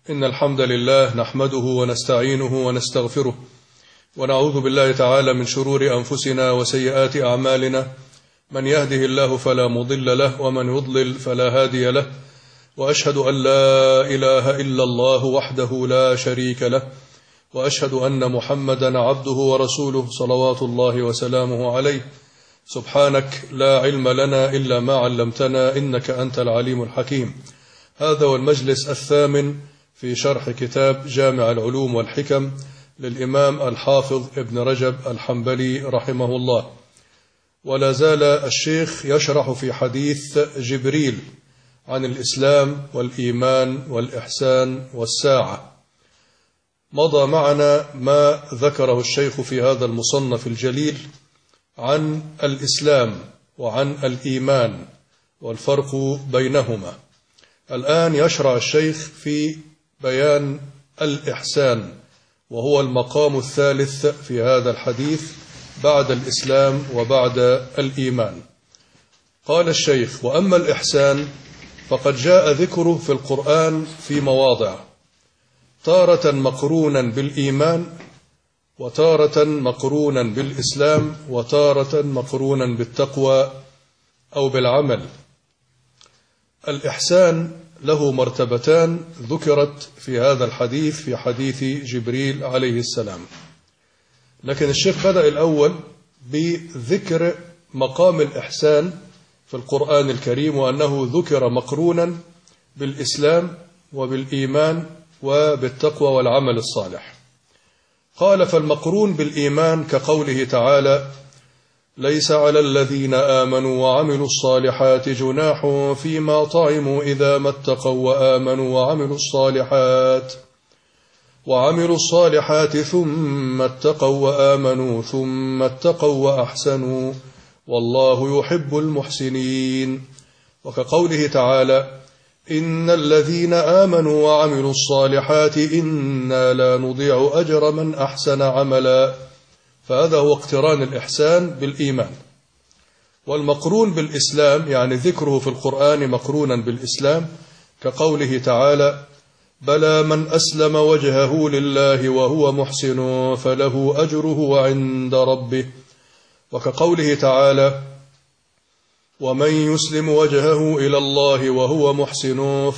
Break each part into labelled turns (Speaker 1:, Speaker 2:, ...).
Speaker 1: إن الحمد لله نحمده ونستعينه ونستغفره ونعوذ بالله تعالى من شرور أنفسنا وسيئات أعمالنا، من يهده الله فلا مضل له ومن يضلل فلا هادي له، وأشهد أن لا إله إلا الله وحده لا شريك له، وأشهد أن محمدا عبده ورسوله صلوات الله وسلامه عليه. سبحانك لا علم لنا إلا ما علمتنا إنك أنت العليم الحكيم. هذا هو المجلس الثامن في شرح كتاب جامع العلوم والحكم للإمام الحافظ ابن رجب الحنبلي رحمه الله، ولا زال الشيخ يشرح في حديث جبريل عن الإسلام والإيمان والإحسان والساعة. مضى معنا ما ذكره الشيخ في هذا المصنف الجليل عن الإسلام وعن الإيمان والفرق بينهما. الآن يشرع الشيخ في بيان الإحسان، وهو المقام الثالث في هذا الحديث بعد الإسلام وبعد الإيمان. قال الشيخ: وأما الإحسان فقد جاء ذكره في القرآن في مواضع، تارة مقرونا بالإيمان، وتارة مقرونا بالإسلام، وتارة مقرونا بالتقوى أو بالعمل. الإحسان له مرتبتان ذكرت في هذا الحديث، في حديث جبريل عليه السلام، لكن الشيخ بدأ الأول بذكر مقام الإحسان في القرآن الكريم، وأنه ذكر مقرونا بالإسلام وبالإيمان وبالتقوى والعمل الصالح. قال: فالمقرون بالإيمان كقوله تعالى: ليس على الذين آمنوا وعملوا الصالحات جناح فيما طعموا إذا ما اتقوا وآمنوا وعملوا الصالحات ثم اتقوا وآمنوا ثم اتقوا وأحسنوا والله يحب المحسنين. وكقوله تعالى: إن الذين آمنوا وعملوا الصالحات إنا لا نضيع أجر من أحسن عملا. فهذا هو اقتران الإحسان بالإيمان. والمقرون بالإسلام يعني ذكره في القرآن مقرونا بالإسلام كقوله تعالى: بلى من أسلم وجهه لله وهو محسن فله أجره عند ربه. وكقوله تعالى: ومن يسلم وجهه إلى الله وهو محسن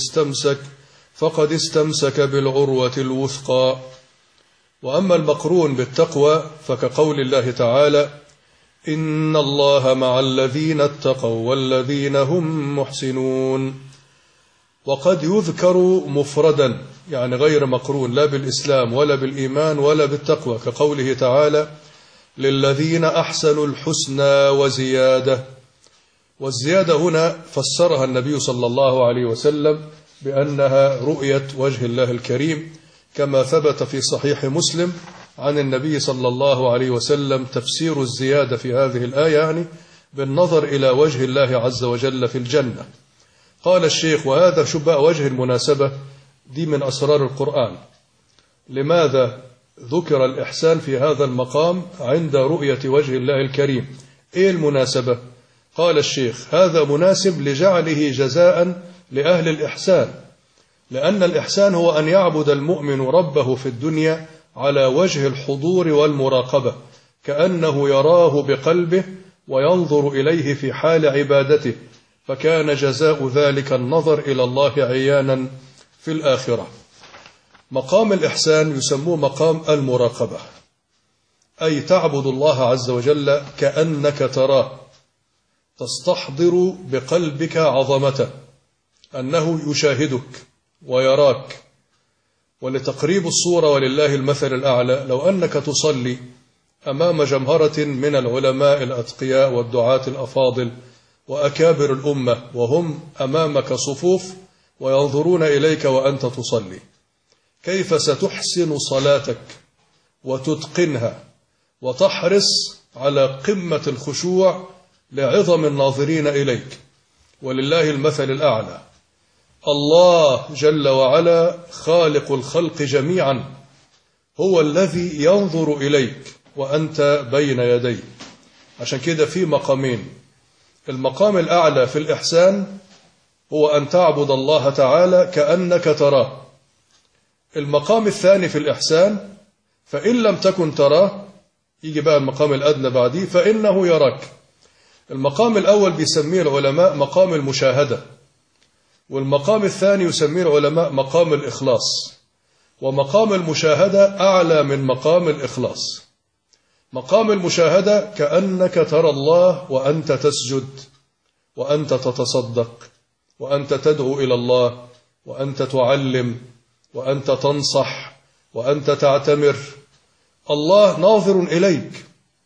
Speaker 1: فقد استمسك بالعروة الوثقى. وأما المقرون بالتقوى فكقول الله تعالى: إن الله مع الذين اتقوا والذين هم محسنون. وقد يذكر مفردا يعني غير مقرون لا بالإسلام ولا بالإيمان ولا بالتقوى كقوله تعالى: للذين أحسنوا الحسنى وزيادة. والزيادة هنا فسرها النبي صلى الله عليه وسلم بأنها رؤية وجه الله الكريم، كما ثبت في صحيح مسلم عن النبي صلى الله عليه وسلم تفسير الزيادة في هذه الآية يعني بالنظر إلى وجه الله عز وجل في الجنة. قال الشيخ: وهذا شبه وجه المناسبة دي من أسرار القرآن. لماذا ذكر الإحسان في هذا المقام عند رؤية وجه الله الكريم؟ إيه المناسبة؟ قال الشيخ: هذا مناسب لجعله جزاء لأهل الإحسان، لأن الإحسان هو أن يعبد المؤمن ربه في الدنيا على وجه الحضور والمراقبة، كأنه يراه بقلبه وينظر إليه في حال عبادته، فكان جزاء ذلك النظر إلى الله عيانا في الآخرة. مقام الإحسان يسموه مقام المراقبة، أي تعبد الله عز وجل كأنك تراه، تستحضر بقلبك عظمته، أنه يشاهدك ويراك. ولتقريب الصورة ولله المثل الأعلى، لو أنك تصلي أمام جمهرة من العلماء الأتقياء والدعاة الأفاضل وأكابر الأمة، وهم أمامك صفوف وينظرون إليك وأنت تصلي، كيف ستحسن صلاتك وتتقنها وتحرص على قمة الخشوع لعظم الناظرين إليك؟ ولله المثل الأعلى. الله جل وعلا خالق الخلق جميعا هو الذي ينظر إليك وأنت بين يديه. عشان كده في مقامين: المقام الأعلى في الإحسان هو أن تعبد الله تعالى كأنك تراه، المقام الثاني في الإحسان فإن لم تكن تراه، يجي بقى المقام الأدنى بعديه فإنه يراك. المقام الأول بيسميه العلماء مقام المشاهدة، والمقام الثاني يسميه العلماء مقام الإخلاص. ومقام المشاهدة أعلى من مقام الإخلاص. مقام المشاهدة كأنك ترى الله وأنت تسجد وأنت تتصدق وأنت تدعو إلى الله وأنت تعلم وأنت تنصح وأنت تعتمر. الله ناظر إليك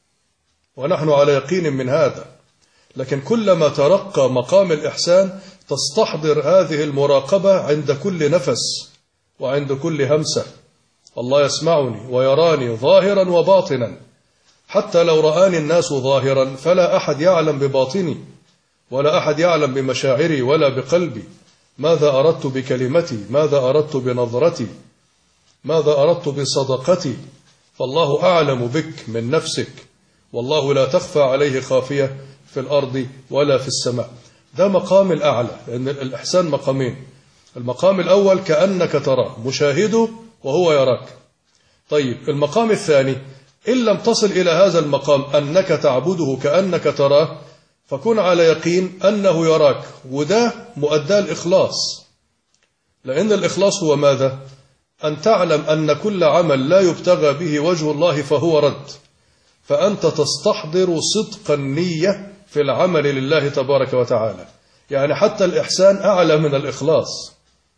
Speaker 1: ونحن على يقين من هذا. لكن كلما ترقى مقام الإحسان تستحضر هذه المراقبة عند كل نفس وعند كل همسة. الله يسمعني ويراني ظاهرا وباطنا، حتى لو رآني الناس ظاهرا فلا أحد يعلم بباطني ولا أحد يعلم بمشاعري ولا بقلبي. ماذا أردت بكلمتي؟ ماذا أردت بنظرتي؟ ماذا أردت بصدقتي؟ فالله أعلم بك من نفسك، والله لا تخفى عليه خافية في الأرض ولا في السماء. ده مقام الأعلى، لأن الإحسان مقامين. المقام الأول كأنك تراه، مشاهده وهو يراك. طيب المقام الثاني إن لم تصل إلى هذا المقام أنك تعبده كأنك تراه، فكن على يقين أنه يراك، وده مؤدى الإخلاص. لأن الإخلاص هو ماذا؟ أن تعلم أن كل عمل لا يبتغى به وجه الله فهو رد، فأنت تستحضر صدق النية في العمل لله تبارك وتعالى. يعني حتى الإحسان أعلى من الإخلاص.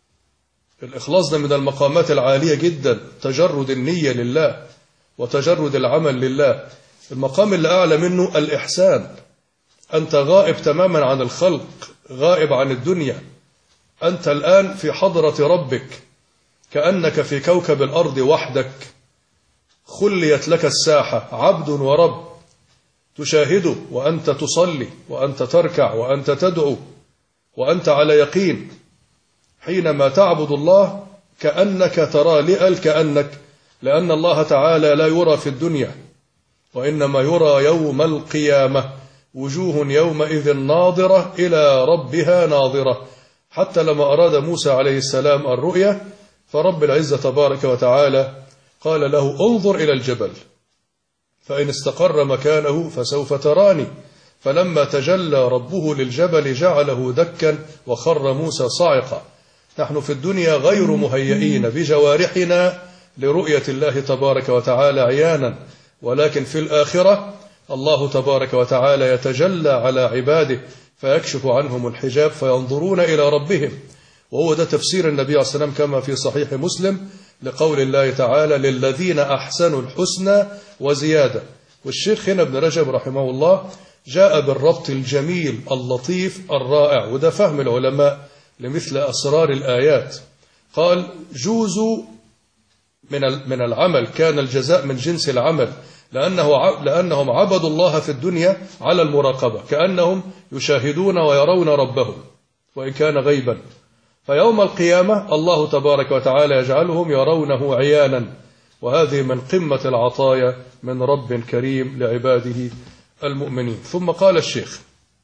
Speaker 1: الإخلاص ده من المقامات العالية جدا، تجرد النية لله وتجرد العمل لله. المقام اللي أعلى منه الإحسان، أنت غائب تماما عن الخلق، غائب عن الدنيا، أنت الآن في حضرة ربك كأنك في كوكب الأرض وحدك، خليت لك الساحة، عبد ورب تشاهده وأنت تصلي وأنت تركع وأنت تدعو وأنت على يقين. حينما تعبد الله كأنك ترى، كأنك، لأن الله تعالى لا يرى في الدنيا وإنما يرى يوم القيامة. وجوه يومئذ ناظرة إلى ربها ناظرة. حتى لما أراد موسى عليه السلام الرؤية فرب العزة تبارك وتعالى قال له انظر إلى الجبل فإن استقر مكانه فسوف تراني. فلما تجلى ربه للجبل جعله دكا وخر موسى صاعقا. نحن في الدنيا غير مهيئين بجوارحنا لرؤية الله تبارك وتعالى عيانا، ولكن في الآخرة الله تبارك وتعالى يتجلى على عباده فيكشف عنهم الحجاب فينظرون إلى ربهم. وهو ده تفسير النبي عليه الصلاة والسلام كما في صحيح مسلم لقول الله تعالى للذين أحسنوا الحسنى وزيادة. والشيخ هنا ابن رجب رحمه الله جاء بالربط الجميل اللطيف الرائع، وده فهم العلماء لمثل أسرار الآيات. قال جوزوا من العمل، كان الجزاء من جنس العمل، لأنهم عبدوا الله في الدنيا على المراقبة كأنهم يشاهدون ويرون ربهم وإن كان غيبا. فيوم القيامة الله تبارك وتعالى يجعلهم يرونه عيانا، وهذه من قمة العطايا من رب كريم لعباده المؤمنين. ثم قال الشيخ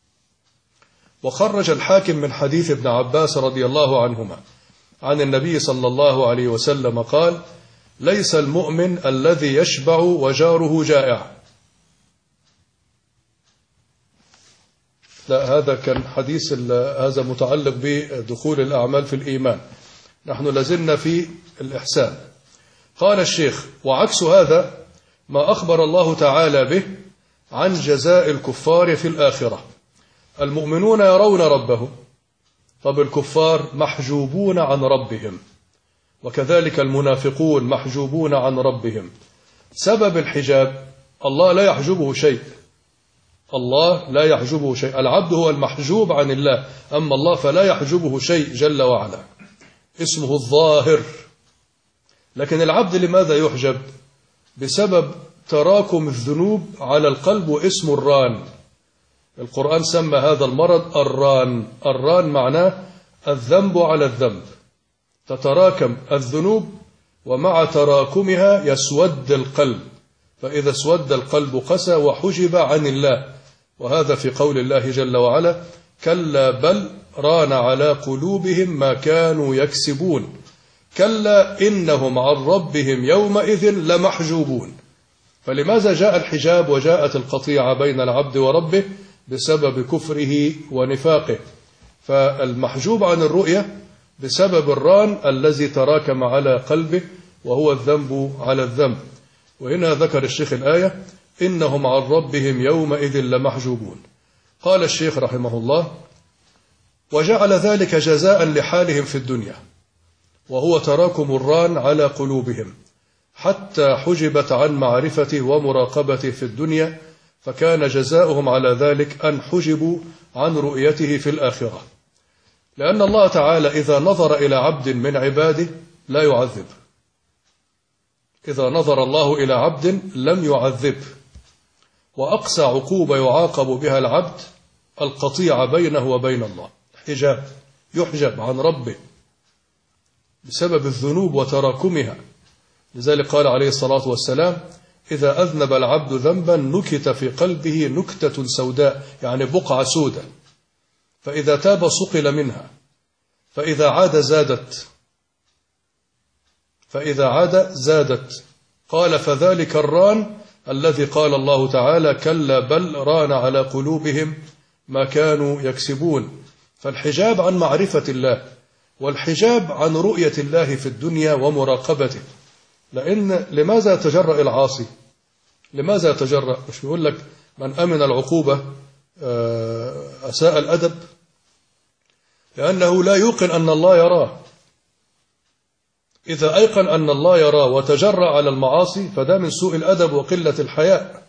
Speaker 1: وخرج الحاكم من حديث ابن عباس رضي الله عنهما عن النبي صلى الله عليه وسلم قال ليس المؤمن الذي يشبع وجاره جائع. لا، هذا كان حديث هذا متعلق بدخول الأعمال في الإيمان. نحن لازلنا في الإحسان. قال الشيخ وعكس هذا ما أخبر الله تعالى به عن جزاء الكفار في الآخرة. المؤمنون يرون ربهم، طب الكفار محجوبون عن ربهم، وكذلك المنافقون محجوبون عن ربهم. سبب الحجاب الله لا يحجبه شيء، الله لا يحجبه شيء. العبد هو المحجوب عن الله، أما الله فلا يحجبه شيء جل وعلا، اسمه الظاهر. لكن العبد لماذا يحجب؟ بسبب تراكم الذنوب على القلب، واسمه الران. القرآن سمى هذا المرض الران. الران معناه الذنب على الذنب، تتراكم الذنوب ومع تراكمها يسود القلب، فإذا اسود القلب قسى وحجب عن الله. وهذا في قول الله جل وعلا كلا بل ران على قلوبهم ما كانوا يكسبون. كلا إنهم عن ربهم يومئذ لمحجوبون. فلماذا جاء الحجاب وجاءت القطيعة بين العبد وربه؟ بسبب كفره ونفاقه. فالمحجوب عن الرؤية بسبب الران الذي تراكم على قلبه، وهو الذنب على الذنب. وهنا ذكر الشيخ الآية إنهم عن ربهم يومئذ لمحجوبون. قال الشيخ رحمه الله: وجعل ذلك جزاء لحالهم في الدنيا، وهو تراكم الران على قلوبهم حتى حجبت عن معرفته ومراقبته في الدنيا، فكان جزاؤهم على ذلك أن حجبوا عن رؤيته في الآخرة. لأن الله تعالى إذا نظر إلى عبد من عباده لا يعذب. إذا نظر الله إلى عبد لم يعذبه. وأقسى عقوبة يعاقب بها العبد القطيعة بينه وبين الله، حجاب، يحجب عن ربه بسبب الذنوب وتراكمها. لذلك قال عليه الصلاة والسلام: إذا أذنب العبد ذنبا نكت في قلبه نكتة سوداء، يعني بقعة سوداء، فإذا تاب صقل منها، فإذا عاد زادت. قال: فذلك الران الذي قال الله تعالى: كلا بل ران على قلوبهم ما كانوا يكسبون. فالحجاب عن معرفة الله، والحجاب عن رؤية الله في الدنيا ومراقبته. لأن لماذا يتجرأ العاصي؟ لماذا يتجرأ؟ مش بيقول لك من أمن العقوبة أساء الأدب؟ لأنه لا يوقن أن الله يراه. إذا أيقن أن الله يراه وتجرأ على المعاصي فده من سوء الأدب وقلة الحياء.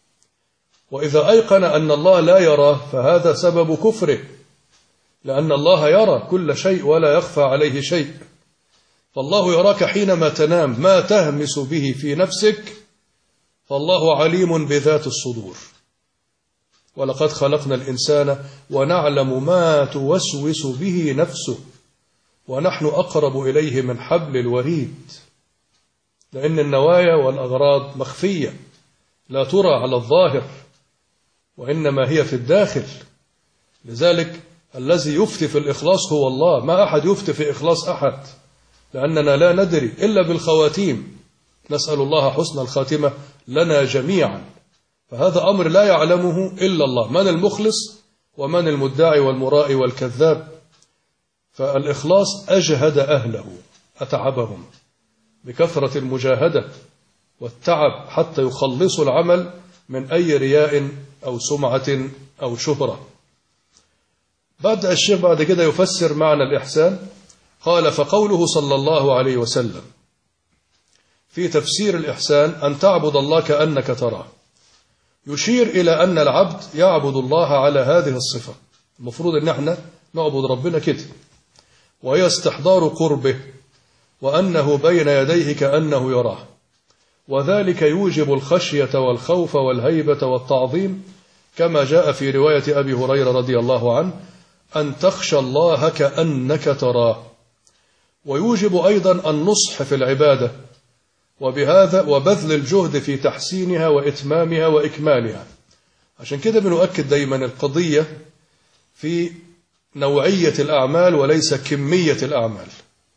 Speaker 1: وإذا أيقن أن الله لا يراه فهذا سبب كفره، لأن الله يرى كل شيء ولا يخفى عليه شيء. فالله يراك حينما تنام، ما تهمس به في نفسك، فالله عليم بذات الصدور. ولقد خلقنا الإنسان ونعلم ما توسوس به نفسه ونحن أقرب إليه من حبل الوريد. لأن النوايا والأغراض مخفية لا ترى على الظاهر، وإنما هي في الداخل. لذلك الذي يفتي في الإخلاص هو الله، ما أحد يفتي في إخلاص أحد، لأننا لا ندري إلا بالخواتيم. نسأل الله حسن الخاتمة لنا جميعا. فهذا أمر لا يعلمه إلا الله، من المخلص ومن المدعي والمرائي والكذاب. فالإخلاص أجهد أهله، أتعبهم بكثرة المجاهدة والتعب حتى يخلصوا العمل من أي رياء أو سمعة أو شهرة. بدأ الشيخ بعد كده يفسر معنى الإحسان. قال: فقوله صلى الله عليه وسلم في تفسير الإحسان أن تعبد الله كأنك تراه، يشير إلى أن العبد يعبد الله على هذه الصفة. المفروض أن احنا نعبد ربنا كده، وهي استحضار قربه وأنه بين يديه كأنه يراه، وذلك يوجب الخشية والخوف والهيبة والتعظيم، كما جاء في رواية أبي هريرة رضي الله عنه: أن تخشى الله كأنك تراه. ويوجب أيضا النصح في العبادة، وبهذا وبذل الجهد في تحسينها وإتمامها وإكمالها. عشان كده بنؤكد دايما القضية في نوعية الأعمال وليس كمية الأعمال.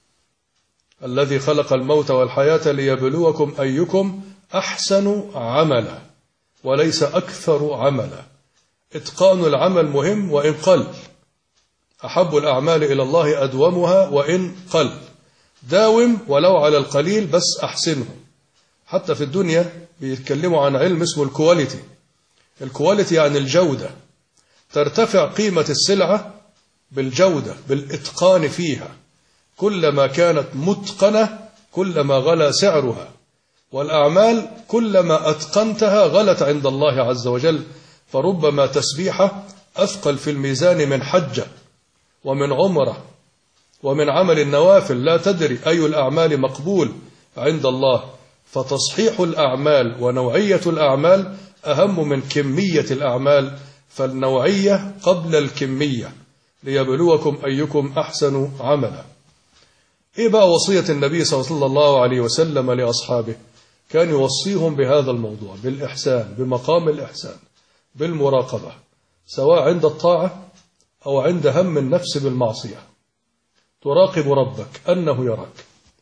Speaker 1: الذي خلق الموت والحياة ليبلوكم أيكم أحسن عملا، وليس أكثر عملا. إتقان العمل مهم وإن قل. أحب الأعمال إلى الله أدومها وإن قل. داوم ولو على القليل بس أحسنه. حتى في الدنيا بيتكلموا عن علم اسمه الكواليتي. الكواليتي يعني الجودة. ترتفع قيمة السلعة بالجودة، بالإتقان فيها. كلما كانت متقنة كلما غلى سعرها، والأعمال كلما أتقنتها غلت عند الله عز وجل. فربما تسبيحة أثقل في الميزان من حجة ومن عمرة ومن عمل النوافل. لا تدري أي الأعمال مقبول عند الله. فتصحيح الأعمال ونوعية الأعمال أهم من كمية الأعمال، فالنوعية قبل الكمية، ليبلوكم أيكم أحسن عملا. إيه بقى وصية النبي صلى الله عليه وسلم لأصحابه؟ كان يوصيهم بهذا الموضوع، بالإحسان، بمقام الإحسان، بالمراقبة، سواء عند الطاعة أو عند هم النفس بالمعصية. تراقب ربك أنه يراك،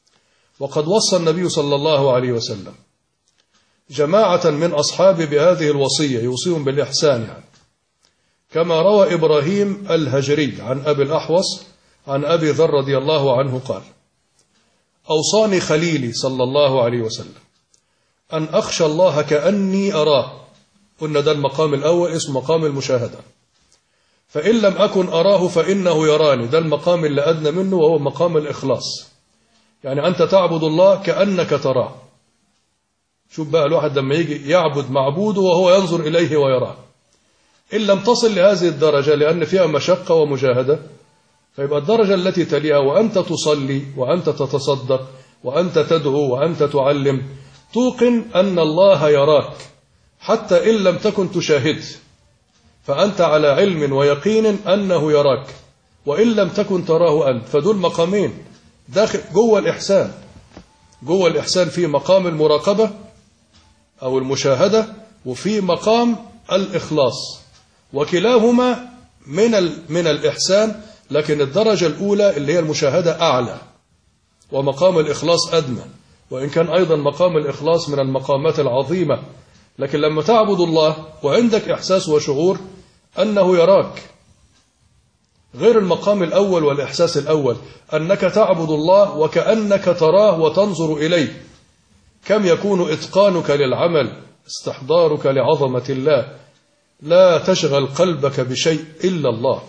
Speaker 1: وقد وصى النبي صلى الله عليه وسلم جماعة من أصحابه بهذه الوصية، يوصيهم بالإحسان يعني. كما روى إبراهيم الهجري عن أبي الأحوص عن أبي ذر رضي الله عنه قال: أوصاني خليلي صلى الله عليه وسلم أن أخشى الله كأني أراه. قلنا ده المقام الأول اسمه مقام المشاهدة. فإن لم أكن أراه فإنه يراني، ده المقام اللي أدنى منه وهو مقام الإخلاص. يعني أنت تعبد الله كأنك تراه. شوف بقى الواحد لما يجي يعبد معبوده وهو ينظر إليه ويراه. إن لم تصل لهذه الدرجة لأن فيها مشقة ومجاهدة، فيبقى الدرجة التي تليها وأنت تصلي وأنت تتصدق وأنت تدعو وأنت تعلم، توقن أن الله يراك حتى إن لم تكن تشاهد، فأنت على علم ويقين أنه يراك وإن لم تكن تراه أنت. فدول مقامين داخل جوه الإحسان. جوه الإحسان في مقام المراقبة أو المشاهدة وفي مقام الإخلاص، وكلاهما من الإحسان، لكن الدرجة الأولى اللي هي المشاهدة أعلى ومقام الإخلاص أدنى، وإن كان أيضا مقام الإخلاص من المقامات العظيمة. لكن لما تعبد الله وعندك إحساس وشعور أنه يراك، غير المقام الأول والإحساس الأول أنك تعبد الله وكأنك تراه وتنظر إليه. كم يكون إتقانك للعمل، استحضارك لعظمة الله، لا تشغل قلبك بشيء إلا الله.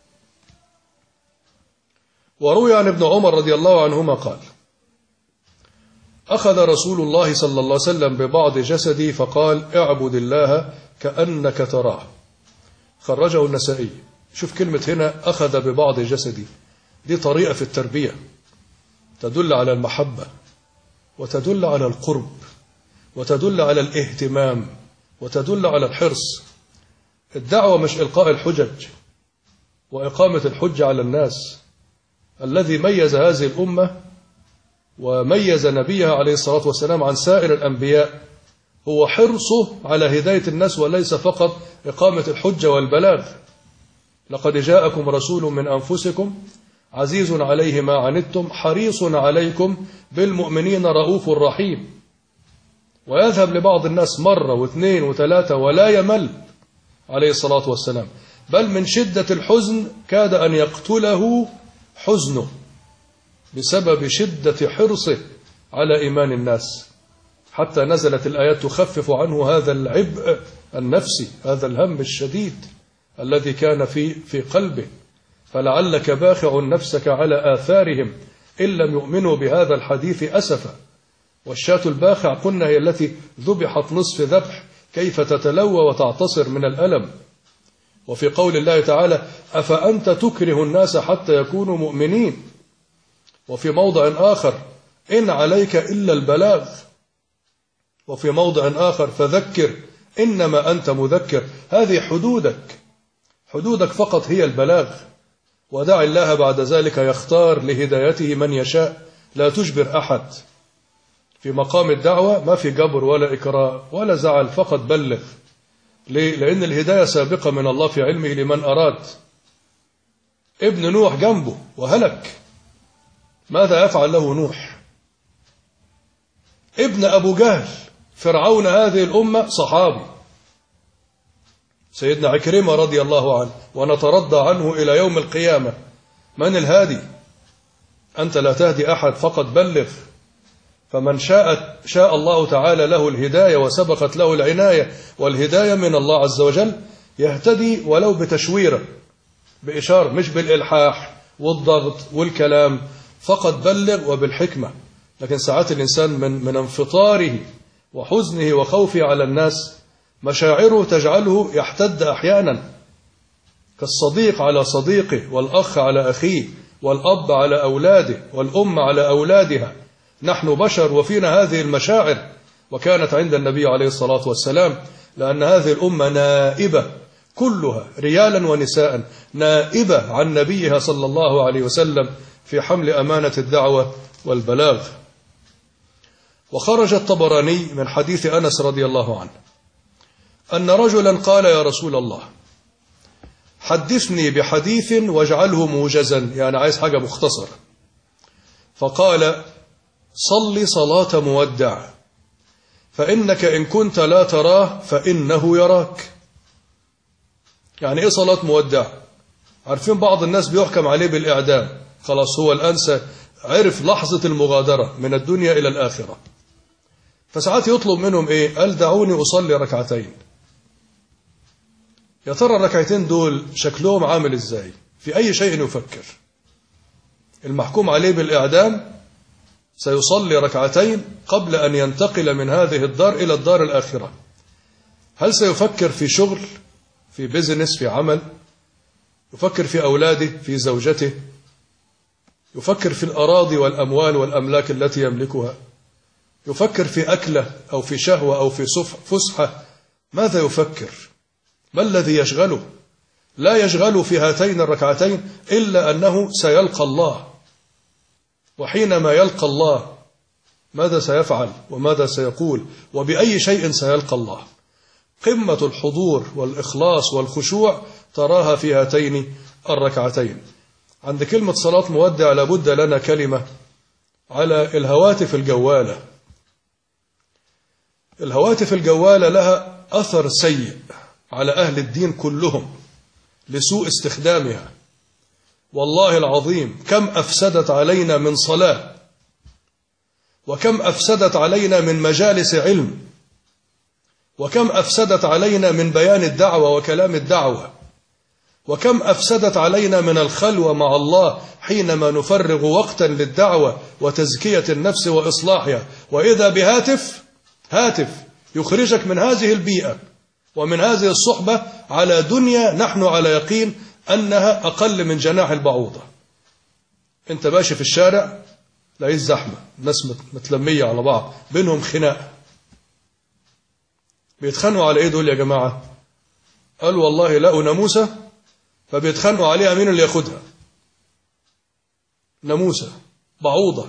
Speaker 1: وروي عن ابن عمر رضي الله عنهما قال: أخذ رسول الله صلى الله عليه وسلم ببعض جسدي فقال: اعبد الله كأنك تراه. خرجه النسائي. شوف كلمة هنا أخذ ببعض جسدي، دي طريقة في التربية تدل على المحبة وتدل على القرب وتدل على الاهتمام وتدل على الحرص. الدعوة مش إلقاء الحجج وإقامة الحجة على الناس. الذي ميز هذه الأمة وميز نبيها عليه الصلاة والسلام عن سائر الأنبياء هو حرصه على هداية الناس وليس فقط إقامة الحجة والبلاغ. لقد جاءكم رسول من أنفسكم عزيز عليه ما عنتم حريص عليكم بالمؤمنين رؤوف رحيم. ويذهب لبعض الناس مرة واثنين وثلاثة ولا يمل عليه الصلاة والسلام، بل من شدة الحزن كاد أن يقتله حزنه بسبب شدة حرصه على إيمان الناس، حتى نزلت الآيات تخفف عنه هذا العبء النفسي، هذا الهم الشديد الذي كان في قلبه. فلعلك باخع نفسك على آثارهم إن لم يؤمنوا بهذا الحديث أسفا. والشاة الباخع قلنا هي التي ذبحت نصف ذبح، كيف تتلوى وتعتصر من الألم. وفي قول الله تعالى: أفأنت تكره الناس حتى يكونوا مؤمنين. وفي موضع آخر: إن عليك إلا البلاغ. وفي موضع آخر: فذكر إنما أنت مذكر. هذه حدودك فقط هي البلاغ، ودع الله بعد ذلك يختار لهدايته من يشاء، لا تجبر أحد. في مقام الدعوة ما في جبر ولا إكراه ولا زعل، فقط بلغ. ليه؟ لأن الهداية سابقة من الله في علمه لمن أراد. ابن نوح جنبه وهلك، ماذا يفعل له نوح؟ ابن أبو جهل فرعون هذه الأمة صحابي سيدنا عكرمة رضي الله عنه، ونترضى عنه إلى يوم القيامة. من الهادي؟ أنت لا تهدي أحد، فقط بلغ. فمن شاء الله تعالى له الهداية وسبقت له العناية، والهداية من الله عز وجل، يهتدي ولو بتشويرة، بإشارة، مش بالإلحاح والضغط والكلام، فقط بلغ وبالحكمة. لكن ساعات الإنسان من انفطاره وحزنه وخوفه على الناس مشاعره تجعله يحتد أحيانا، كالصديق على صديقه، والأخ على أخيه، والأب على أولاده، والأم على أولادها. نحن بشر وفينا هذه المشاعر، وكانت عند النبي عليه الصلاة والسلام، لأن هذه الأمة نائبة كلها رجالا ونساء، نائبة عن نبيها صلى الله عليه وسلم في حمل أمانة الدعوة والبلاغ. وخرج الطبراني من حديث أنس رضي الله عنه أن رجلا قال: يا رسول الله، حدثني بحديث واجعله موجزا، يعني عايز حاجة مختصرة. فقال: صل صلاة مودع، فإنك إن كنت لا تراه فإنه يراك. يعني إيه صلاة مودع؟ عارفين بعض الناس بيحكم عليه بالإعدام، خلاص هو الآن عرف لحظة المغادرة من الدنيا إلى الآخرة، فساعات يطلب منهم إيه؟ قال دعوني أصلي ركعتين. يا ترى الركعتين دول شكلهم عامل إزاي؟ في أي شيء يفكر؟ المحكوم عليه بالإعدام سيصلي ركعتين قبل أن ينتقل من هذه الدار إلى الدار الآخرة. هل سيفكر في شغل، في بيزنس، في عمل؟ يفكر في أولاده، في زوجته؟ يفكر في الأراضي والأموال والأملاك التي يملكها؟ يفكر في أكلة أو في شهوة أو في فسحة؟ ماذا يفكر؟ ما الذي يشغله؟ لا يشغل في هاتين الركعتين إلا أنه سيلقى الله، وحينما يلقى الله ماذا سيفعل وماذا سيقول وبأي شيء سيلقى الله؟ قمة الحضور والإخلاص والخشوع تراها في هاتين الركعتين. عند كلمة صلاة مودع لابد لنا كلمة على الهواتف الجوالة. الهواتف الجوالة لها أثر سيء على أهل الدين كلهم لسوء استخدامها. والله العظيم كم أفسدت علينا من صلاة، وكم أفسدت علينا من مجالس علم، وكم أفسدت علينا من بيان الدعوة وكلام الدعوة، وكم أفسدت علينا من الخلوة مع الله حينما نفرغ وقتا للدعوة وتزكية النفس وإصلاحها، وإذا هاتف يخرجك من هذه البيئة ومن هذه الصحبة على دنيا نحن على يقين أنها أقل من جناح البعوضة. أنت ماشي في الشارع لا زحمة، ناس متلمية على بعض، بينهم خناق، بيتخانقوا على إيه دول يا جماعة؟ قال والله لقوا ناموسة فبيتخانقوا عليها مين اللي ياخدها. ناموسة، بعوضة.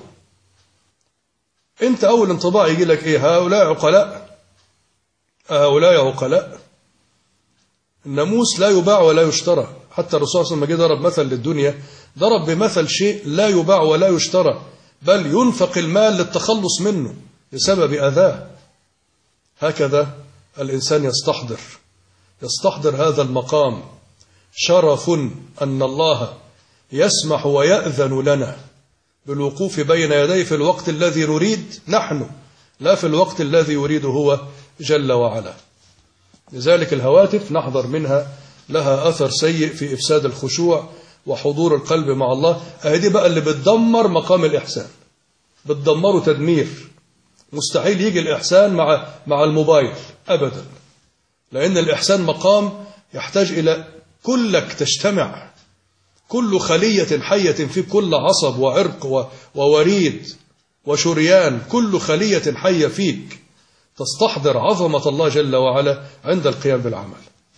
Speaker 1: أنت أول انطباع يجي لك إيه؟ هؤلاء عقلاء، هؤلاء عقلاء. الناموس لا يباع ولا يشترى. حتى الرسول صلى الله عليه وسلم ضرب مثل للدنيا، ضرب بمثل شيء لا يباع ولا يشترى، بل ينفق المال للتخلص منه بسبب أذاه. هكذا الإنسان يستحضر هذا المقام. شرف أن الله يسمح ويأذن لنا بالوقوف بين يديه في الوقت الذي نريد نحن، لا في الوقت الذي يريده هو جل وعلا. لذلك الهواتف نحذر منها، لها أثر سيء في إفساد الخشوع وحضور القلب مع الله. دي بقى اللي بتدمر مقام الإحسان، بتدمره تدمير. مستحيل يجي الإحسان مع الموبايل أبدا، لأن الإحسان مقام يحتاج إلى كلك تجتمع، كل خلية حية في كل عصب وعرق ووريد وشريان، كل خلية حية فيك تستحضر عظمة الله جل وعلا عند القيام بالعمل.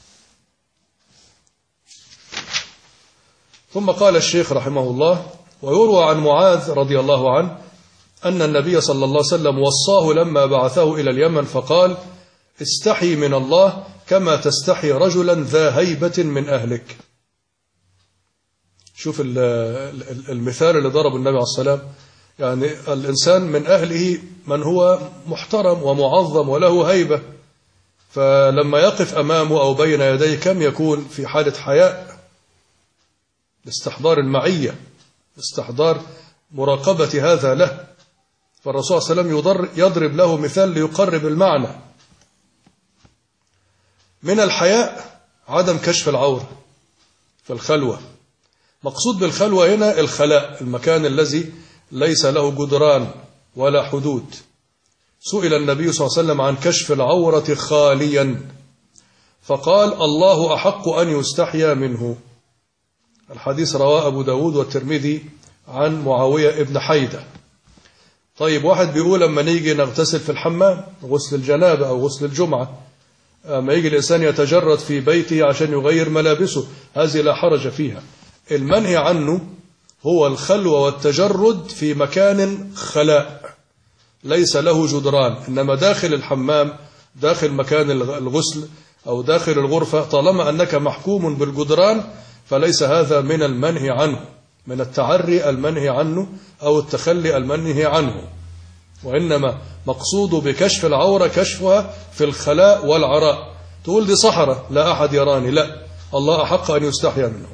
Speaker 1: ثم قال الشيخ رحمه الله: ويروى عن معاذ رضي الله عنه أن النبي صلى الله عليه وسلم وصاه لما بعثه إلى اليمن فقال: استحي من الله كما تستحي رجلا ذا هيبة من أهلك. شوف المثال اللي ضرب النبي عليه الصلاة والسلام، يعني الإنسان من أهله من هو محترم ومعظم وله هيبة، فلما يقف أمامه أو بين يديه كم يكون في حالة حياء، لاستحضار المعية، لاستحضار مراقبة هذا له. فالرسول صلى الله عليه وسلم يضرب له مثال ليقرب المعنى. من الحياء عدم كشف العورة في الخلوة. مقصود بالخلوة هنا الخلاء، المكان الذي ليس له جدران ولا حدود. سئل النبي صلى الله عليه وسلم عن كشف العورة خاليا فقال: الله أحق أن يستحيا منه. الحديث رواه أبو داود والترمذي عن معاوية ابن حيدة. طيب واحد بيقول لما نيجي نغتسل في الحمام، غسل الجنابة أو غسل الجمعة، ما يجي الإنسان يتجرد في بيته عشان يغير ملابسه، هذه لا حرج فيها. المنهي عنه هو الخلوة والتجرد في مكان خلاء ليس له جدران، إنما داخل الحمام، داخل مكان الغسل أو داخل الغرفة، طالما أنك محكوم بالجدران فليس هذا من المنهي عنه، من التعري المنهي عنه أو التخلي المنهي عنه. وإنما مقصود بكشف العورة كشفها في الخلاء والعراء. تقول دي صحراء لا أحد يراني، لا، الله أحق أن يستحيا منه.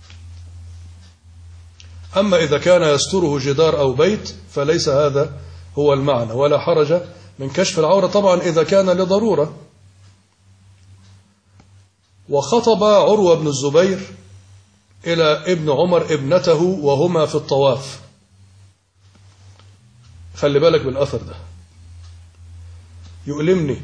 Speaker 1: أما إذا كان يستره جدار أو بيت فليس هذا هو المعنى، ولا حرج من كشف العورة طبعا إذا كان لضرورة. وخطب عروة بن الزبير إلى ابن عمر ابنته وهما في الطواف. خلي بالك بالأثر ده، يؤلمني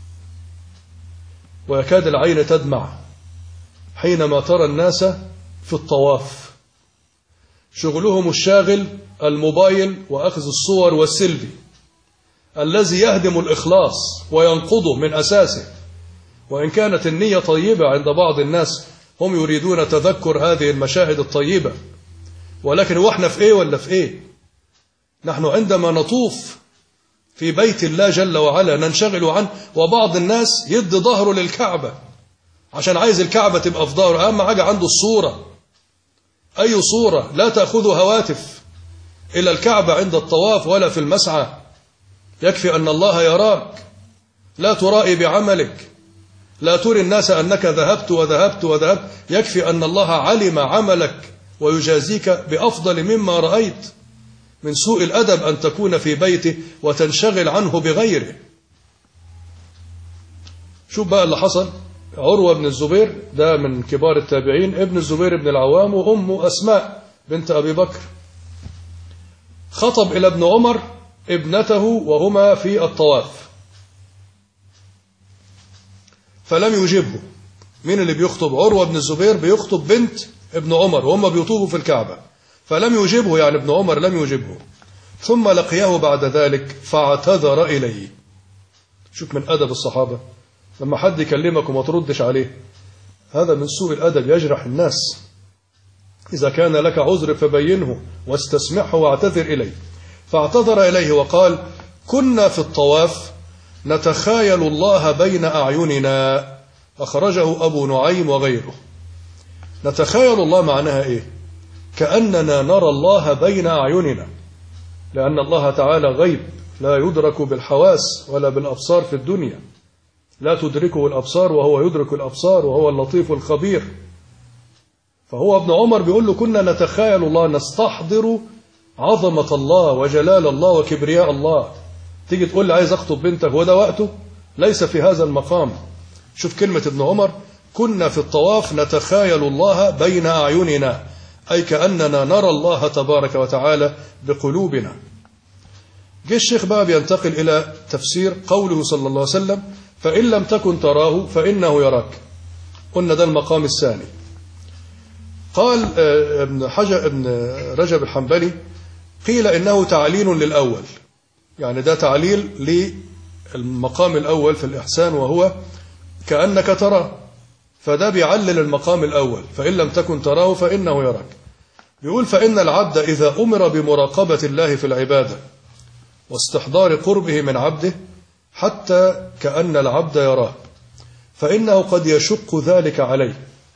Speaker 1: ويكاد العين تدمع حينما ترى الناس في الطواف شغلهم الشاغل الموبايل وأخذ الصور والسيلفي الذي يهدم الإخلاص وينقضه من أساسه. وإن كانت النية طيبة عند بعض الناس، هم يريدون تذكر هذه المشاهد الطيبة، ولكن وإحنا في إيه ولا في إيه؟ نحن عندما نطوف في بيت الله جل وعلا ننشغل عنه، وبعض الناس يدي ظهره للكعبة عشان عايز الكعبة تبقى في ظهره. أهم حاجة عنده الصورة، أي صورة، لا تأخذوا هواتف إلى الكعبة عند الطواف ولا في المسعى، يكفي أن الله يراك، لا ترائي بعملك، لا تري الناس أنك ذهبت وذهبت وذهبت، يكفي أن الله علم عملك ويجازيك بأفضل مما رأيت. من سوء الأدب أن تكون في بيته وتنشغل عنه بغيره. شوف بقى اللي حصل. عروة بن الزبير ده من كبار التابعين، ابن الزبير بن العوام، وأمه أسماء بنت أبي بكر، خطب إلى ابن عمر ابنته وهما في الطواف فلم يجبه. مين اللي بيخطب؟ عروة بن الزبير بيخطب بنت ابن عمر وهم بيطوفوا في الكعبة، فلم يجبه، يعني ابن عمر لم يجبه. ثم لقيه بعد ذلك فاعتذر إليه. شوف من أدب الصحابة، لما حد يكلمك وما تردش عليه، هذا من سوء الأدب، يجرح الناس. إذا كان لك عذر فبينه واستسمحه واعتذر إليه. فاعتذر إليه وقال: كنا في الطواف نتخايل الله بين أعيننا. أخرجه أبو نعيم وغيره. نتخايل الله معناها إيه؟ كأننا نرى الله بين أعيننا، لأن الله تعالى غيب لا يدرك بالحواس ولا بالأبصار في الدنيا، لا تدركه الأبصار وهو يدرك الأبصار وهو اللطيف الخبير. فهو ابن عمر بيقول له: كنا نتخايل الله، نستحضر عظمة الله وجلال الله وكبرياء الله. تيجي تقول لي عايز أخطب بنتك وده وقته؟ ليس في هذا المقام. شوف كلمة ابن عمر: كنا في الطواف نتخايل الله بين أعيننا، أي كأننا نرى الله تبارك وتعالى بقلوبنا. جه الشيخ بقى بينتقل إلى تفسير قوله صلى الله عليه وسلم: فإن لم تكن تراه فإنه يراك. قلنا ده المقام الثاني. قال ابن رجب الحنبلي: قيل إنه تعليل للأول، يعني ده تعليل للمقام الأول في الإحسان وهو كأنك تراه، فده بيعلل المقام الأول، فإن لم تكن تراه فإنه يراك. بيقول: فإن العبد إذا أمر بمراقبة الله في العبادة واستحضار قربه من عبده حتى كأن العبد يراه، فإنه قد يشق ذلك عليه،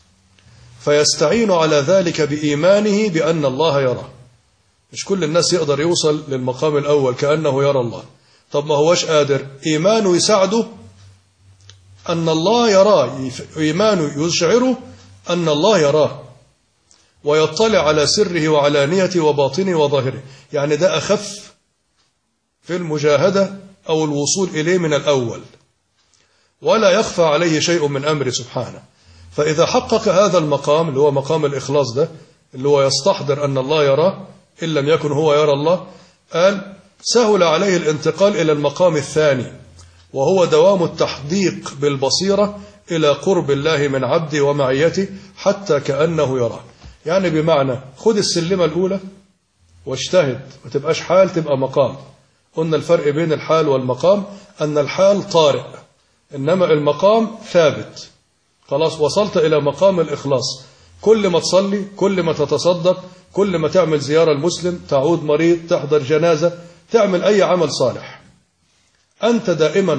Speaker 1: فيستعين على ذلك بإيمانه بأن الله يراه. مش كل الناس يقدر يوصل للمقام الأول كأنه يرى الله. طب ما هوش قادر، إيمانه يساعده أن الله يراه، إيمانه يشعره أن الله يراه ويطلع على سره وعلانيته وباطنه وظاهره. يعني ده أخف في المجاهدة أو الوصول إليه من الأول، ولا يخفى عليه شيء من أمره سبحانه. فإذا حقق هذا المقام اللي هو مقام الإخلاص ده، اللي هو يستحضر أن الله يراه إن لم يكن هو يرى الله، قال: سهل عليه الانتقال إلى المقام الثاني، وهو دوام التحديق بالبصيرة إلى قرب الله من عبده ومعيته حتى كأنه يراه. يعني بمعنى خد السلمة الأولى واجتهد، ما تبقاش حال، تبقى مقام. قلنا الفرق بين الحال والمقام أن الحال طارئ، إنما المقام ثابت. خلاص وصلت إلى مقام الإخلاص، كل ما تصلي، كل ما تتصدق، كل ما تعمل زيارة المسلم، تعود مريض، تحضر جنازة، تعمل أي عمل صالح، أنت دائما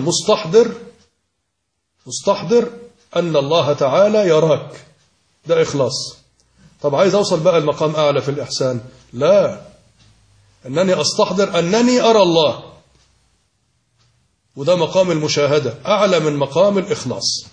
Speaker 1: مستحضر أن الله تعالى يراك. ده إخلاص. طب عايز أوصل بقى المقام أعلى في الإحسان؟ لا، أنني أستحضر أنني أرى الله وده مقام المشاهدة أعلى من مقام الإخلاص.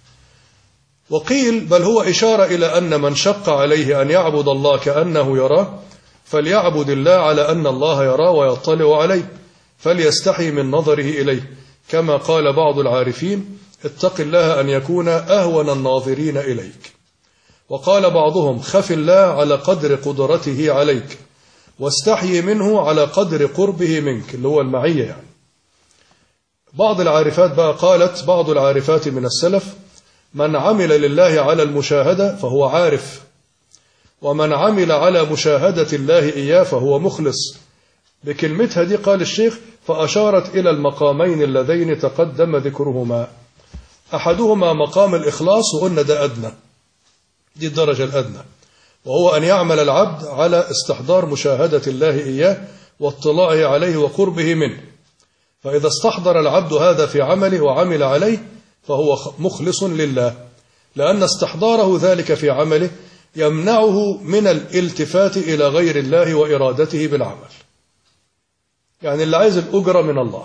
Speaker 1: وقيل بل هو إشارة إلى أن من شق عليه أن يعبد الله كأنه يراه فليعبد الله على أن الله يراه ويطلع عليه، فليستحي من نظره إليه، كما قال بعض العارفين: اتق الله أن يكون أهون الناظرين إليك. وقال بعضهم: خف الله على قدر قدرته عليك، واستحي منه على قدر قربه منك، اللي هو المعية يعني. بعض العارفات بقى قالت بعض العارفات من السلف: من عمل لله على المشاهدة فهو عارف، ومن عمل على مشاهدة الله إياه فهو مخلص. بكلمتها دي قال الشيخ: فأشارت إلى المقامين اللذين تقدم ذكرهما، أحدهما مقام الإخلاص، وقلنا ده أدنى، دي الدرجة الأدنى، وهو أن يعمل العبد على استحضار مشاهدة الله إياه واطلاعه عليه وقربه منه. فإذا استحضر العبد هذا في عمله وعمل عليه فهو مخلص لله، لأن استحضاره ذلك في عمله يمنعه من الالتفات إلى غير الله وإرادته بالعمل. يعني اللي عايز الأجرة من الله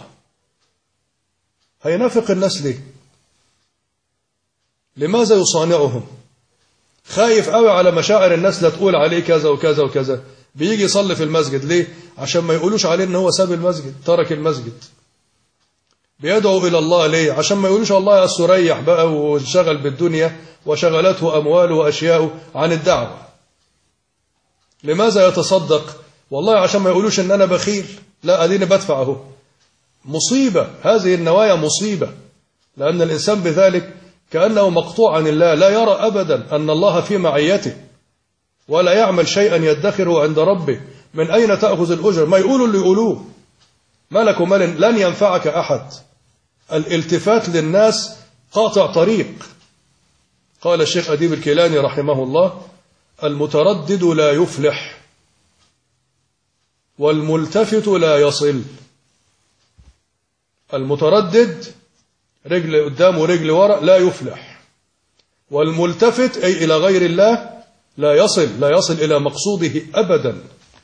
Speaker 1: هينافق الناس ليه؟ لماذا يصانعهم؟ خايف قوي على مشاعر الناس لا تقول عليه كذا وكذا وكذا. بيجي يصلي في المسجد ليه؟ عشان ما يقولوش عليه ان هو ساب المسجد، ترك المسجد. بيدعو إلى الله ليه؟ عشان ما يقولوش الله يا سريح بقى وانشغل بالدنيا وشغلته أمواله وأشياءه عن الدعوة. لماذا يتصدق؟ والله عشان ما يقولوش ان أنا بخيل، لا أديني بدفع اهو. مصيبة، هذه النوايا مصيبة، لأن الإنسان بذلك كأنه مقطوع عن الله، لا يرى أبدا أن الله في معيته، ولا يعمل شيئا يدخره عند ربه. من أين تأخذ الأجر؟ ما يقولوا اللي يقولوه، ملك ومال لن ينفعك أحد. الالتفات للناس قاطع طريق. قال الشيخ أديب الكيلاني رحمه الله: المتردد لا يفلح، والملتفت لا يصل. المتردد رجل قدام ورجل وراء لا يفلح، والملتفت أي إلى غير الله لا يصل إلى مقصوده أبدا.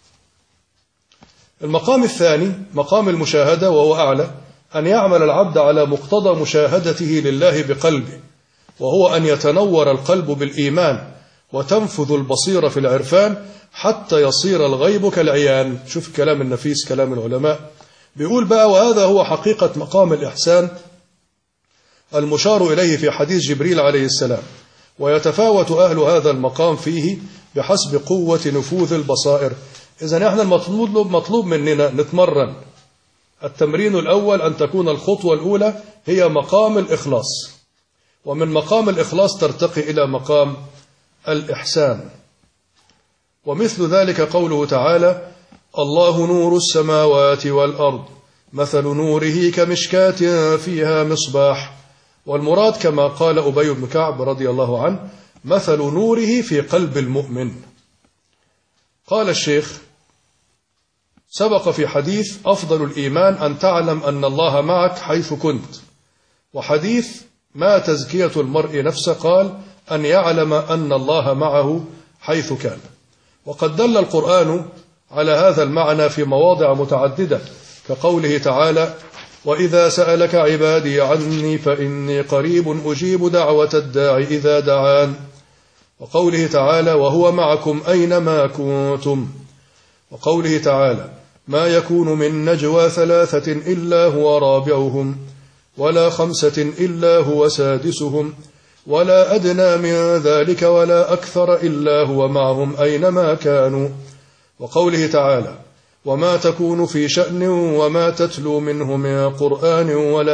Speaker 1: المقام الثاني مقام المشاهدة، وهو أعلى، أن يعمل العبد على مقتضى مشاهدته لله بقلبه، وهو أن يتنور القلب بالإيمان وتنفذ البصيرة في العرفان حتى يصير الغيب كالعيان. شوف الكلام النفيس، كلام العلماء. بيقول بقى: وهذا هو حقيقة مقام الإحسان المشار إليه في حديث جبريل عليه السلام، ويتفاوت أهل هذا المقام فيه بحسب قوة نفوذ البصائر. إذن احنا مطلوب مننا نتمرن. التمرين الأول أن تكون الخطوة الأولى هي مقام الإخلاص، ومن مقام الإخلاص ترتقي إلى مقام الإحسان. ومثل ذلك قوله تعالى: الله نور السماوات والأرض مثل نوره كمشكاة فيها مصباح. والمراد كما قال أبي بن كعب رضي الله عنه: مثل نوره في قلب المؤمن. قال الشيخ: سبق في حديث أفضل الإيمان أن تعلم أن الله معك حيث كنت، وحديث ما تزكية المرء نفسه قال أن يعلم أن الله معه حيث كان. وقد دل القرآن على هذا المعنى في مواضع متعددة، كقوله تعالى: وإذا سألك عبادي عني فإني قريب أجيب دعوة الداع إذا دعان. وقوله تعالى: وهو معكم أينما كنتم. وقوله تعالى: ما يكون من نجوى ثلاثة إلا هو رابعهم ولا خمسة إلا هو سادسهم ولا أدنى من ذلك ولا أكثر إلا هو معهم أينما كانوا. وقوله تعالى: وما تكون في شأن وما تتلو منه من قرآن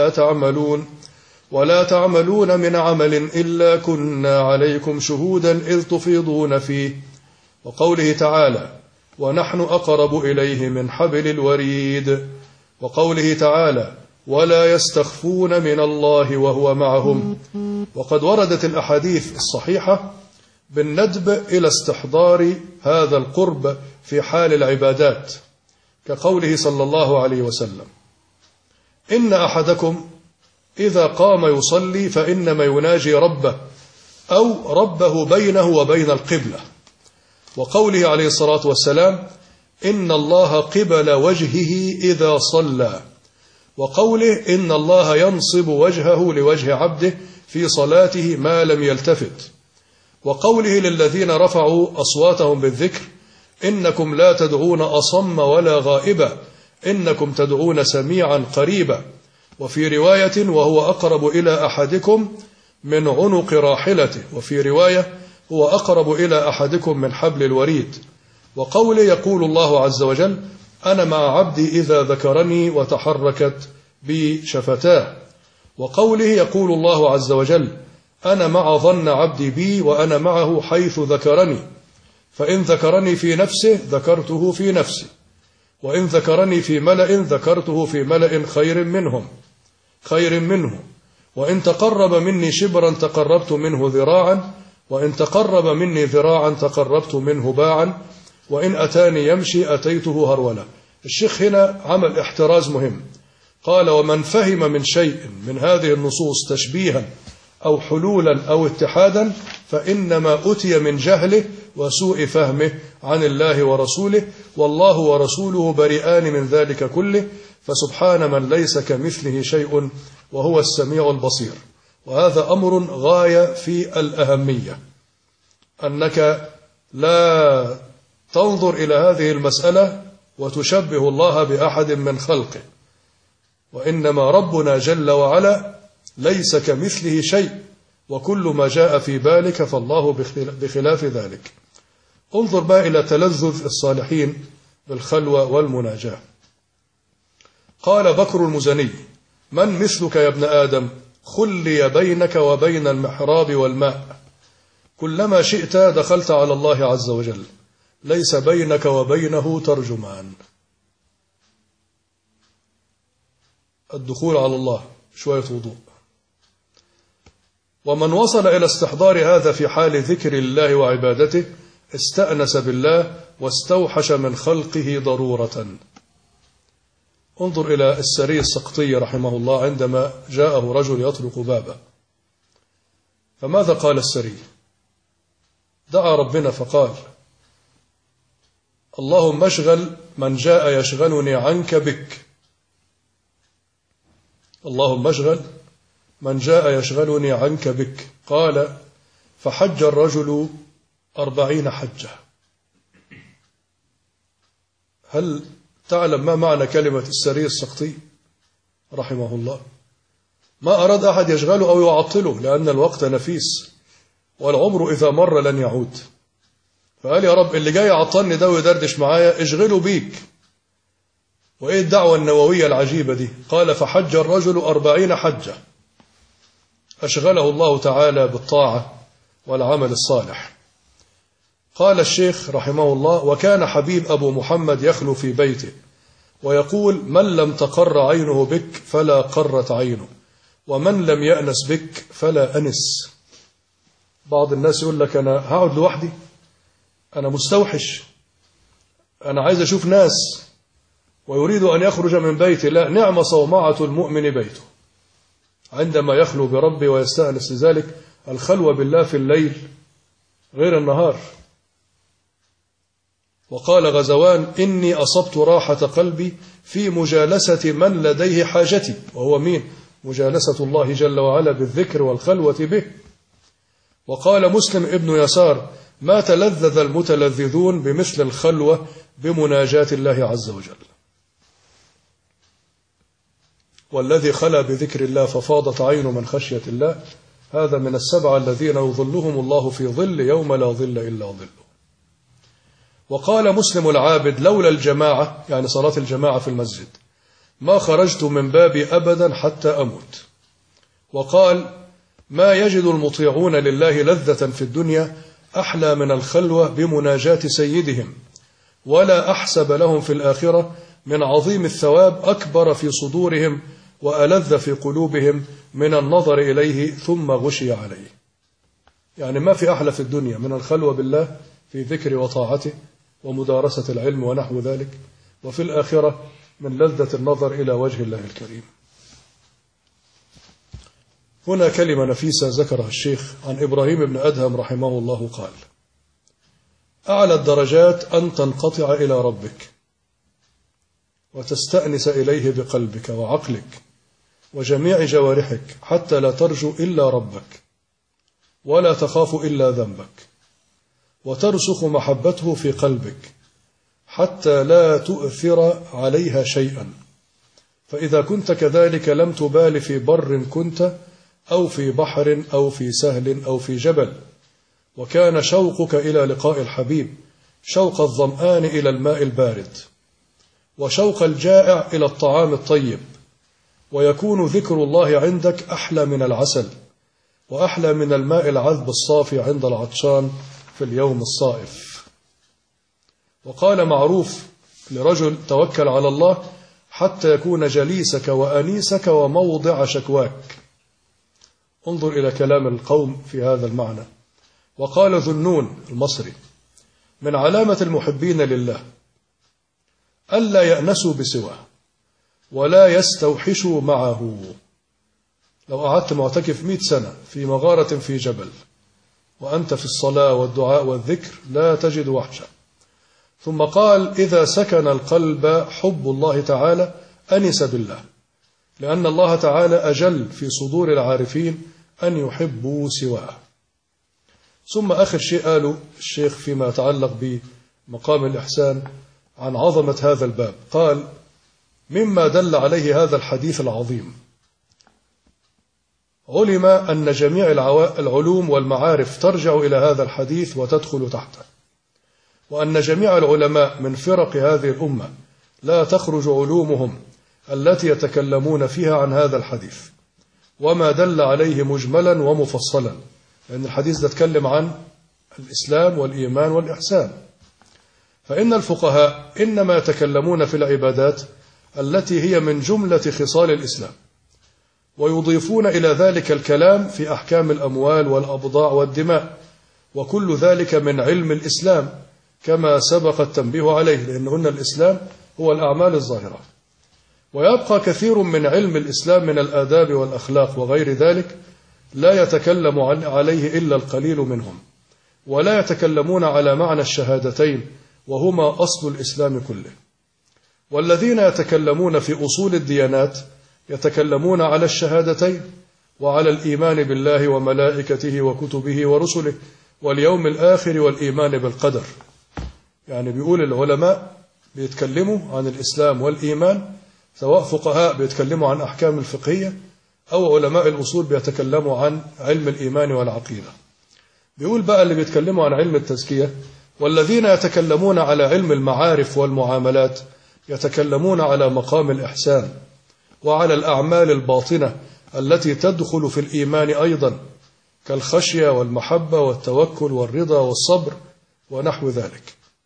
Speaker 1: ولا تعملون من عمل إلا كنا عليكم شهودا إذ تفيضون فيه. وقوله تعالى: ونحن أقرب إليه من حبل الوريد. وقوله تعالى: ولا يستخفون من الله وهو معهم. وقد وردت الأحاديث الصحيحة بالندب إلى استحضار هذا القرب في حال العبادات، كقوله صلى الله عليه وسلم: إن أحدكم إذا قام يصلي فإنما يناجي ربه أو ربه بينه وبين القبلة. وقوله عليه الصلاة والسلام: إن الله قبل وجهه إذا صلى. وقوله إن الله ينصب وجهه لوجه عبده في صلاته ما لم يلتفت، وقوله للذين رفعوا أصواتهم بالذكر إنكم لا تدعون أصم ولا غائبا إنكم تدعون سميعا قريبا، وفي رواية وهو أقرب إلى أحدكم من عنق راحلته، وفي رواية هو أقرب إلى أحدكم من حبل الوريد، وقوله يقول الله عز وجل أنا مع عبدي إذا ذكرني وتحركت بي شفتاه، وقوله يقول الله عز وجل أنا مع ظن عبدي بي وأنا معه حيث ذكرني، فإن ذكرني في نفسه ذكرته في نفسي، وإن ذكرني في ملأ ذكرته في ملأ خير منه، وإن تقرب مني شبرا تقربت منه ذراعا، وإن تقرب مني ذراعا تقربت منه باعا، وإن أتاني يمشي أتيته هرولا. الشيخ هنا عمل احتراز مهم، قال ومن فهم من شيء من هذه النصوص تشبيها أو حلولا أو اتحادا فإنما أتي من جهله وسوء فهمه عن الله ورسوله، والله ورسوله بريئان من ذلك كله، فسبحان من ليس كمثله شيء وهو السميع البصير. وهذا أمر غاية في الأهمية، أنك لا تنظر إلى هذه المسألة وتشبه الله بأحد من خلقه، وإنما ربنا جل وعلا ليس كمثله شيء، وكل ما جاء في بالك فالله بخلاف ذلك. انظر بقى إلى تلذذ الصالحين بالخلوة والمناجاة. قال بكر المزني من مثلك يا ابن آدم خلي بينك وبين المحراب والماء، كلما شئت دخلت على الله عز وجل ليس بينك وبينه ترجمان. الدخول على الله شوية وضوء. ومن وصل إلى استحضار هذا في حال ذكر الله وعبادته استأنس بالله واستوحش من خلقه ضرورة. انظر إلى السري السقطي رحمه الله عندما جاءه رجل يطرق بابه، فماذا قال السري؟ دعا ربنا فقال اللهم اشغل من جاء يشغلني عنك بك، اللهم اشغل من جاء يشغلني عنك بك. قال فحج الرجل 40 حجة. هل تعلم ما معنى كلمة السري السقطي رحمه الله؟ ما أراد أحد يشغله أو يعطله، لأن الوقت نفيس والعمر إذا مر لن يعود، فقال يا رب اللي جاي يعطلني ده ويدردش معايا اشغله بيك. وإيه الدعوة النووية العجيبة دي؟ قال فحج الرجل 40 حجة أشغله الله تعالى بالطاعة والعمل الصالح. قال الشيخ رحمه الله وكان حبيب أبو محمد يخلو في بيته ويقول من لم تقر عينه بك فلا قرت عينه، ومن لم يأنس بك فلا أنس. بعض الناس يقول لك أنا هقعد لوحدي، أنا مستوحش، أنا عايز أشوف ناس، ويريد أن يخرج من بيته. لا، نعم صومعة المؤمن بيته عندما يخلو بربه ويستأنس. لذلك الخلوة بالله في الليل غير النهار. وقال غزوان إني أصبت راحة قلبي في مجالسة من لديه حاجتي، وهو مين؟ مجالسة الله جل وعلا بالذكر والخلوة به. وقال مسلم ابن يسار ما تلذذ المتلذذون بمثل الخلوة بمناجاة الله عز وجل. والذي خلا بذكر الله ففاضت عين من خشية الله، هذا من السبعة الذين يظلهم الله في ظل يوم لا ظل إلا ظله. وقال مسلم العابد لولا الجماعة، يعني صلاة الجماعة في المسجد، ما خرجت من بابي أبدا حتى أموت. وقال ما يجد المطيعون لله لذة في الدنيا أحلى من الخلوة بمناجاة سيدهم، ولا أحسب لهم في الآخرة من عظيم الثواب أكبر في صدورهم وألذ في قلوبهم من النظر إليه ثم غشي عليه. يعني ما في أحلى في الدنيا من الخلوة بالله في ذكر وطاعته ومدارسة العلم ونحو ذلك، وفي الآخرة من لذة النظر إلى وجه الله الكريم. هنا كلمة نفيسة ذكرها الشيخ عن إبراهيم بن أدهم رحمه الله قال أعلى الدرجات أن تنقطع إلى ربك، وتستأنس إليه بقلبك وعقلك وجميع جوارحك حتى لا ترجو إلا ربك ولا تخاف إلا ذنبك، وترسخ محبته في قلبك حتى لا تؤثر عليها شيئا. فإذا كنت كذلك لم تبال في بر كنت أو في بحر أو في سهل أو في جبل، وكان شوقك إلى لقاء الحبيب شوق الظمآن إلى الماء البارد، وشوق الجائع إلى الطعام الطيب، ويكون ذكر الله عندك أحلى من العسل وأحلى من الماء العذب الصافي عند العطشان في اليوم الصائف. وقال معروف لرجل توكل على الله حتى يكون جليسك وأنيسك وموضع شكواك. انظر إلى كلام القوم في هذا المعنى. وقال ذنون المصري: من علامة المحبين لله ألا يأنسوا بسواه ولا يستوحشوا معه. لو قعدت معتكف 100 سنة في مغارة في جبل وأنت في الصلاة والدعاء والذكر لا تجد وحشة. ثم قال: إذا سكن القلب حب الله تعالى أنس بالله، لأن الله تعالى أجل في صدور العارفين أن يحبوا سواه. ثم آخر شيء قاله الشيخ فيما يتعلق بمقام الإحسان عن عظمة هذا الباب، قال: مما دل عليه هذا الحديث العظيم علم أن جميع العلوم والمعارف ترجع إلى هذا الحديث وتدخل تحته، وأن جميع العلماء من فرق هذه الأمة لا تخرج علومهم التي يتكلمون فيها عن هذا الحديث وما دل عليه مجملا ومفصلا، لأن الحديث ده تكلم عن الإسلام والإيمان والإحسان. فإن الفقهاء إنما يتكلمون في العبادات التي هي من جملة خصال الإسلام، ويضيفون إلى ذلك الكلام في أحكام الأموال والأبضاع والدماء، وكل ذلك من علم الإسلام كما سبق التنبيه عليه، لأن قلنا الإسلام هو الأعمال الظاهرة. ويبقى كثير من علم الإسلام من الآداب والأخلاق وغير ذلك لا يتكلم عليه إلا القليل منهم، ولا يتكلمون على معنى الشهادتين وهما أصل الإسلام كله. والذين يتكلمون في أصول الديانات يتكلمون على الشهادتين وعلى الإيمان بالله وملائكته وكتبه ورسله واليوم الآخر والإيمان بالقدر. يعني بيقول العلماء بيتكلموا عن الإسلام والإيمان، سواء فقهاء بيتكلموا عن أحكام الفقهية أو علماء الأصول بيتكلموا عن علم الإيمان والعقيدة. بيقول بقى اللي بيتكلموا عن علم التزكية والذين يتكلمون على علم المعارف والمعاملات يتكلمون على مقام الإحسان وعلى الأعمال الباطنة التي تدخل في الإيمان أيضا، كالخشية والمحبة والتوكل والرضا والصبر ونحو ذلك.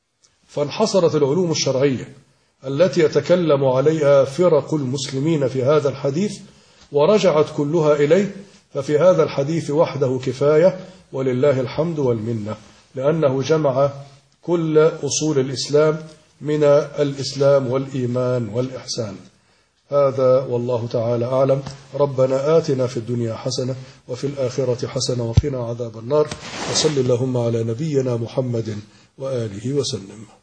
Speaker 1: فانحصرت العلوم الشرعية التي يتكلم عليها فرق المسلمين في هذا الحديث ورجعت كلها إليه، ففي هذا الحديث وحده كفاية ولله الحمد والمنة، لأنه جمع كل أصول الإسلام من الإسلام والإيمان والإحسان. هذا والله تعالى أعلم. ربنا آتنا في الدنيا حسنة وفي الآخرة حسنة وقنا عذاب النار، وصل اللهم على نبينا محمد وآله وسلم.